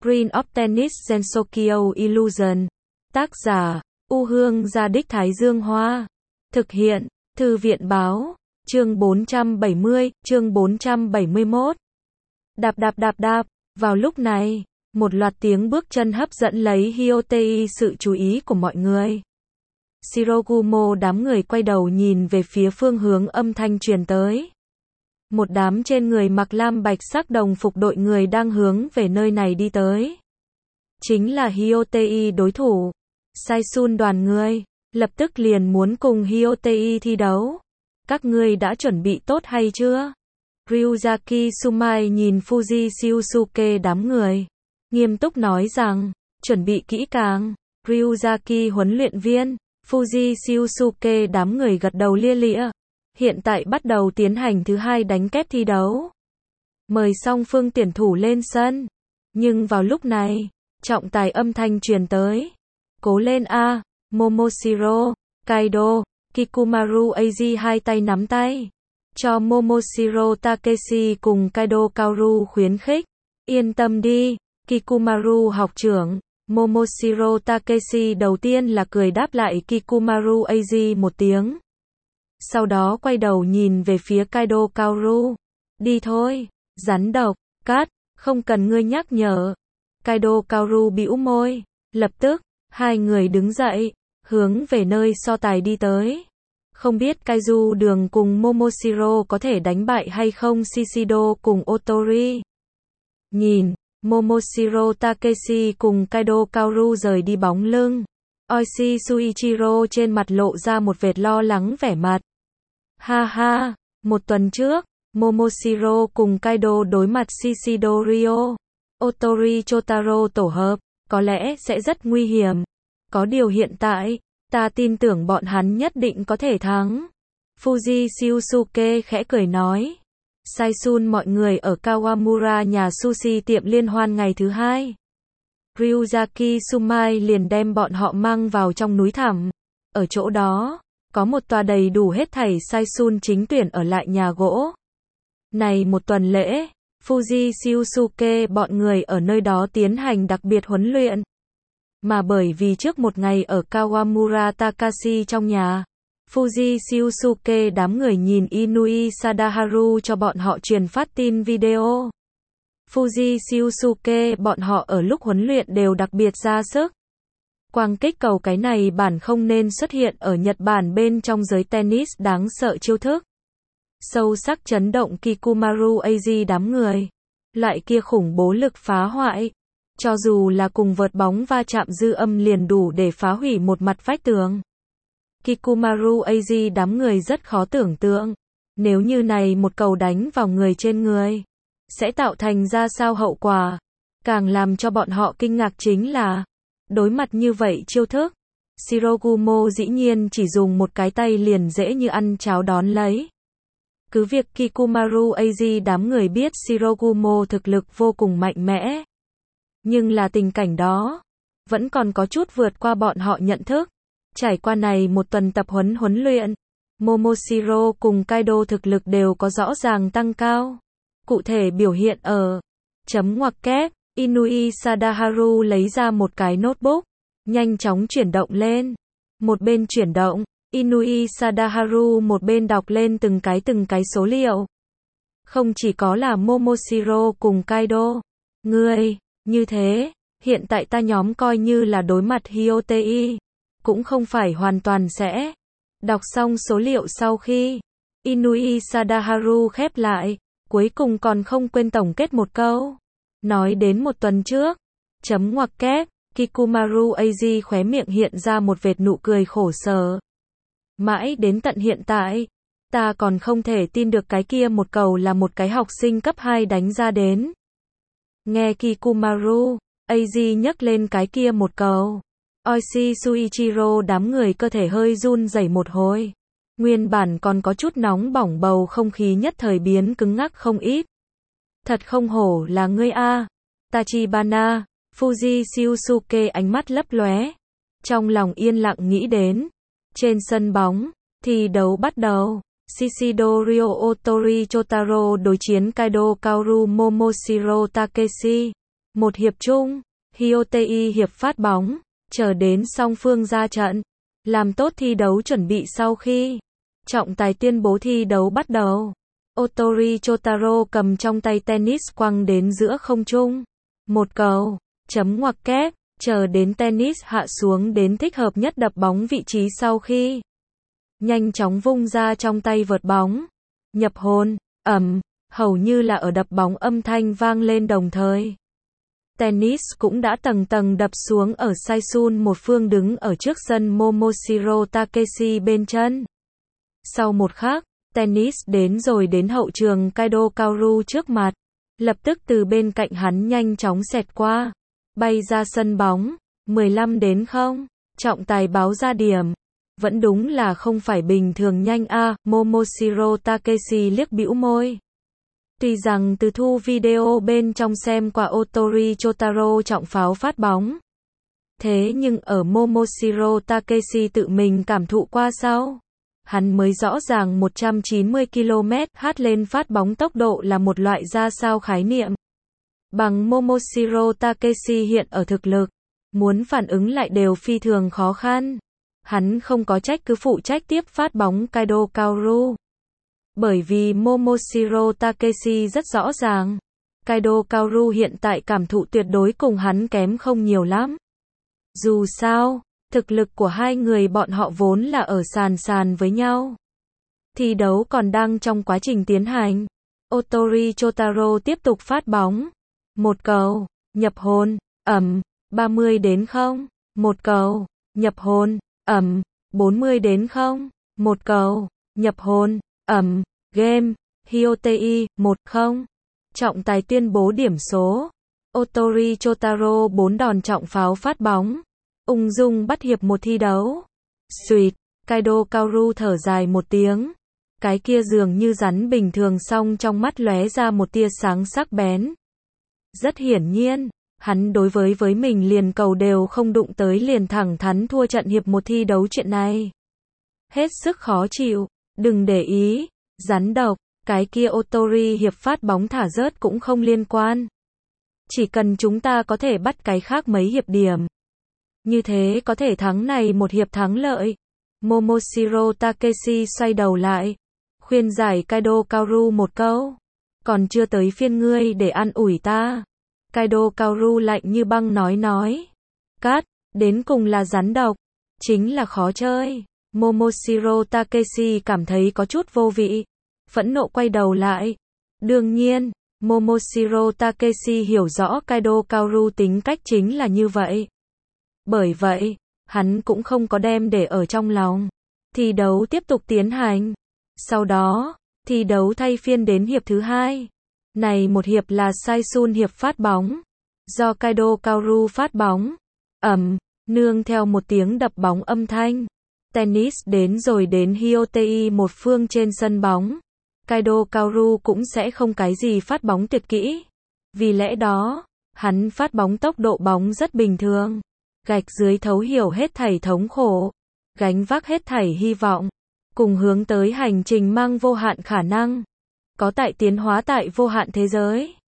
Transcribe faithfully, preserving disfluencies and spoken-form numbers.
Green of Tennis Gensokyo Illusion. Tác giả, U Hương Gia Đích Thái Dương Hoa. Thực hiện, Thư viện Báo. Chương bốn trăm bảy mươi, chương bốn trăm bảy mươi mốt. Đạp đạp đạp đạp. Vào lúc này, một loạt tiếng bước chân hấp dẫn lấy Hyotei sự chú ý của mọi người. Shirogumo đám người quay đầu nhìn về phía phương hướng âm thanh truyền tới. Một đám trên người mặc lam bạch sắc đồng phục đội người đang hướng về nơi này đi tới. Chính là Hyotei đối thủ. Saisun đoàn người, lập tức liền muốn cùng Hyotei thi đấu. Các ngươi đã chuẩn bị tốt hay chưa? Ryuzaki Sumai nhìn Fuji Shiusuke đám người. Nghiêm túc nói rằng, chuẩn bị kỹ càng. Ryuzaki huấn luyện viên, Fuji Shiusuke đám người gật đầu lia lịa. Hiện tại bắt đầu tiến hành thứ hai đánh kép thi đấu. Mời song phương tuyển thủ lên sân. Nhưng vào lúc này, trọng tài âm thanh truyền tới. Cố lên a, Momoshiro, Kaido, Kikumaru Az hai tay nắm tay. Cho Momoshiro Takeshi cùng Kaido Kaoru khuyến khích. Yên tâm đi, Kikumaru học trưởng. Momoshiro Takeshi đầu tiên là cười đáp lại Kikumaru Az một tiếng. Sau đó quay đầu nhìn về phía Kaido Kaoru. Đi thôi, rắn độc, cát, không cần ngươi nhắc nhở. Kaido Kaoru bĩu môi. Lập tức, hai người đứng dậy, hướng về nơi so tài đi tới. Không biết Kaiju Đường cùng Momoshiro có thể đánh bại hay không Shishido cùng Otori. Nhìn, Momoshiro Takeshi cùng Kaido Kaoru rời đi bóng lưng. Oishi Shuichiro trên mặt lộ ra một vệt lo lắng vẻ mặt. Ha ha, một tuần trước, Momoshiro cùng Kaido đối mặt Shishido Ryo, Otori Chotaro tổ hợp, có lẽ sẽ rất nguy hiểm. Có điều hiện tại, ta tin tưởng bọn hắn nhất định có thể thắng. Fuji Shiusuke khẽ cười nói. Saisun mọi người ở Kawamura nhà sushi tiệm liên hoan ngày thứ hai. Ryuzaki Sumai liền đem bọn họ mang vào trong núi thẳm. Ở chỗ đó, có một tòa đầy đủ hết thảy Saisun chính tuyển ở lại nhà gỗ. Này một tuần lễ, Fuji Shiusuke bọn người ở nơi đó tiến hành đặc biệt huấn luyện. Mà bởi vì trước một ngày ở Kawamura Takashi trong nhà, Fuji Shiusuke đám người nhìn Inui Sadaharu cho bọn họ truyền phát tin video. Fuji Shiusuke bọn họ ở lúc huấn luyện đều đặc biệt ra sức. Quang kích cầu cái này bản không nên xuất hiện ở Nhật Bản bên trong giới tennis đáng sợ chiêu thức. Sâu sắc chấn động Kikumaru Az đám người. Loại kia khủng bố lực phá hoại. Cho dù là cùng vợt bóng va chạm dư âm liền đủ để phá hủy một mặt vách tường. Kikumaru Az đám người rất khó tưởng tượng. Nếu như này một cầu đánh vào người trên người, sẽ tạo thành ra sao hậu quả. Càng làm cho bọn họ kinh ngạc chính là, đối mặt như vậy chiêu thức, Shirogumo dĩ nhiên chỉ dùng một cái tay liền dễ như ăn cháo đón lấy. Cứ việc Kikumaru Az đám người biết Shirogumo thực lực vô cùng mạnh mẽ. Nhưng là tình cảnh đó, vẫn còn có chút vượt qua bọn họ nhận thức. Trải qua này một tuần tập huấn huấn luyện, Momoshiro cùng Kaido thực lực đều có rõ ràng tăng cao. Cụ thể biểu hiện ở chấm ngoặc kép, Inui Sadaharu lấy ra một cái notebook, nhanh chóng chuyển động lên. Một bên chuyển động, Inui Sadaharu một bên đọc lên từng cái từng cái số liệu. Không chỉ có là Momoshiro cùng Kaido. Ngươi, như thế, hiện tại ta nhóm coi như là đối mặt Hyotei. Cũng không phải hoàn toàn sẽ. Đọc xong số liệu sau khi, Inui Sadaharu khép lại, cuối cùng còn không quên tổng kết một câu. Nói đến một tuần trước, chấm ngoặc kép, Kikumaru Az khóe miệng hiện ra một vệt nụ cười khổ sở. Mãi đến tận hiện tại, ta còn không thể tin được cái kia một cầu là một cái học sinh cấp hai đánh ra đến. Nghe Kikumaru Az nhắc lên cái kia một cầu, Oishi Shuichiro đám người cơ thể hơi run rẩy một hồi. Nguyên bản còn có chút nóng bỏng bầu không khí nhất thời biến cứng ngắc không ít. Thật không hổ là ngươi a, Tachibana. Fuji Shiusuke ánh mắt lấp lóe. Trong lòng yên lặng nghĩ đến. Trên sân bóng, thi đấu bắt đầu. Shishido Ryo Otori Chotaro đối chiến Kaido Kaoru Momoshiro Takeshi. Một hiệp chung, Hyotei hiệp phát bóng, chờ đến song phương ra trận, làm tốt thi đấu chuẩn bị sau khi trọng tài tuyên bố thi đấu bắt đầu. Otori Chotaro cầm trong tay tennis quăng đến giữa không trung. Một cầu, chấm ngoặc kép, chờ đến tennis hạ xuống đến thích hợp nhất đập bóng vị trí sau khi nhanh chóng vung ra trong tay vợt bóng. Nhập hồn, ầm, hầu như là ở đập bóng âm thanh vang lên đồng thời. Tennis cũng đã tầng tầng đập xuống ở Saisun một phương đứng ở trước sân Momoshiro Takeshi bên chân. Sau một khắc, tennis đến rồi đến hậu trường Kaido Kaoru trước mặt. Lập tức từ bên cạnh hắn nhanh chóng xẹt qua. Bay ra sân bóng. mười lăm đến không. Trọng tài báo ra điểm. Vẫn đúng là không phải bình thường nhanh a. À, Momoshiro Takeshi liếc bĩu môi. Tuy rằng từ thu video bên trong xem qua Otori Chotaro trọng pháo phát bóng. Thế nhưng ở Momoshiro Takeshi tự mình cảm thụ qua sau. Hắn mới rõ ràng một trăm chín mươi ki lô mét hát lên phát bóng tốc độ là một loại ra sao khái niệm. Bằng Momoshiro Takeshi hiện ở thực lực, muốn phản ứng lại đều phi thường khó khăn. Hắn không có trách cứ phụ trách tiếp phát bóng Kaido Kaoru. Bởi vì Momoshiro Takeshi rất rõ ràng, Kaido Kaoru hiện tại cảm thụ tuyệt đối cùng hắn kém không nhiều lắm. Dù sao, thực lực của hai người bọn họ vốn là ở sàn sàn với nhau. Thi đấu còn đang trong quá trình tiến hành. Otori Chotaro tiếp tục phát bóng. Một cầu, nhập hồn, ầm, ba mươi đến không. Một cầu, nhập hồn, ầm, bốn mươi đến không. Một cầu, nhập hồn, ầm, game, Hyotei, một không. Trọng tài tuyên bố điểm số. Otori Chotaro bốn đòn trọng pháo phát bóng. Ung dung bắt hiệp một thi đấu. Xuyệt, Kaido Kaoru thở dài một tiếng. Cái kia dường như rắn bình thường song trong mắt lóe ra một tia sáng sắc bén. Rất hiển nhiên, hắn đối với với mình liền cầu đều không đụng tới liền thẳng thắn thua trận hiệp một thi đấu chuyện này. Hết sức khó chịu, đừng để ý, rắn độc, cái kia Otori hiệp phát bóng thả rớt cũng không liên quan. Chỉ cần chúng ta có thể bắt cái khác mấy hiệp điểm. Như thế có thể thắng này một hiệp thắng lợi. Momoshiro Takeshi xoay đầu lại. Khuyên giải Kaido Kaoru một câu. Còn chưa tới phiên ngươi để an ủi ta. Kaido Kaoru lạnh như băng nói nói. Cát, đến cùng là rắn độc. Chính là khó chơi. Momoshiro Takeshi cảm thấy có chút vô vị. Phẫn nộ quay đầu lại. Đương nhiên, Momoshiro Takeshi hiểu rõ Kaido Kaoru tính cách chính là như vậy. Bởi vậy, hắn cũng không có đem để ở trong lòng. Thi đấu tiếp tục tiến hành. Sau đó, thi đấu thay phiên đến hiệp thứ hai. Này một hiệp là Saisun hiệp phát bóng. Do Kaido Kaoru phát bóng. Ầm, nương theo một tiếng đập bóng âm thanh. Tennis đến rồi đến Hyotei một phương trên sân bóng. Kaido Kaoru cũng sẽ không cái gì phát bóng tuyệt kỹ. Vì lẽ đó, hắn phát bóng tốc độ bóng rất bình thường. Gạch dưới thấu hiểu hết thảy thống khổ. Gánh vác hết thảy hy vọng. Cùng hướng tới hành trình mang vô hạn khả năng. Có tại tiến hóa tại vô hạn thế giới.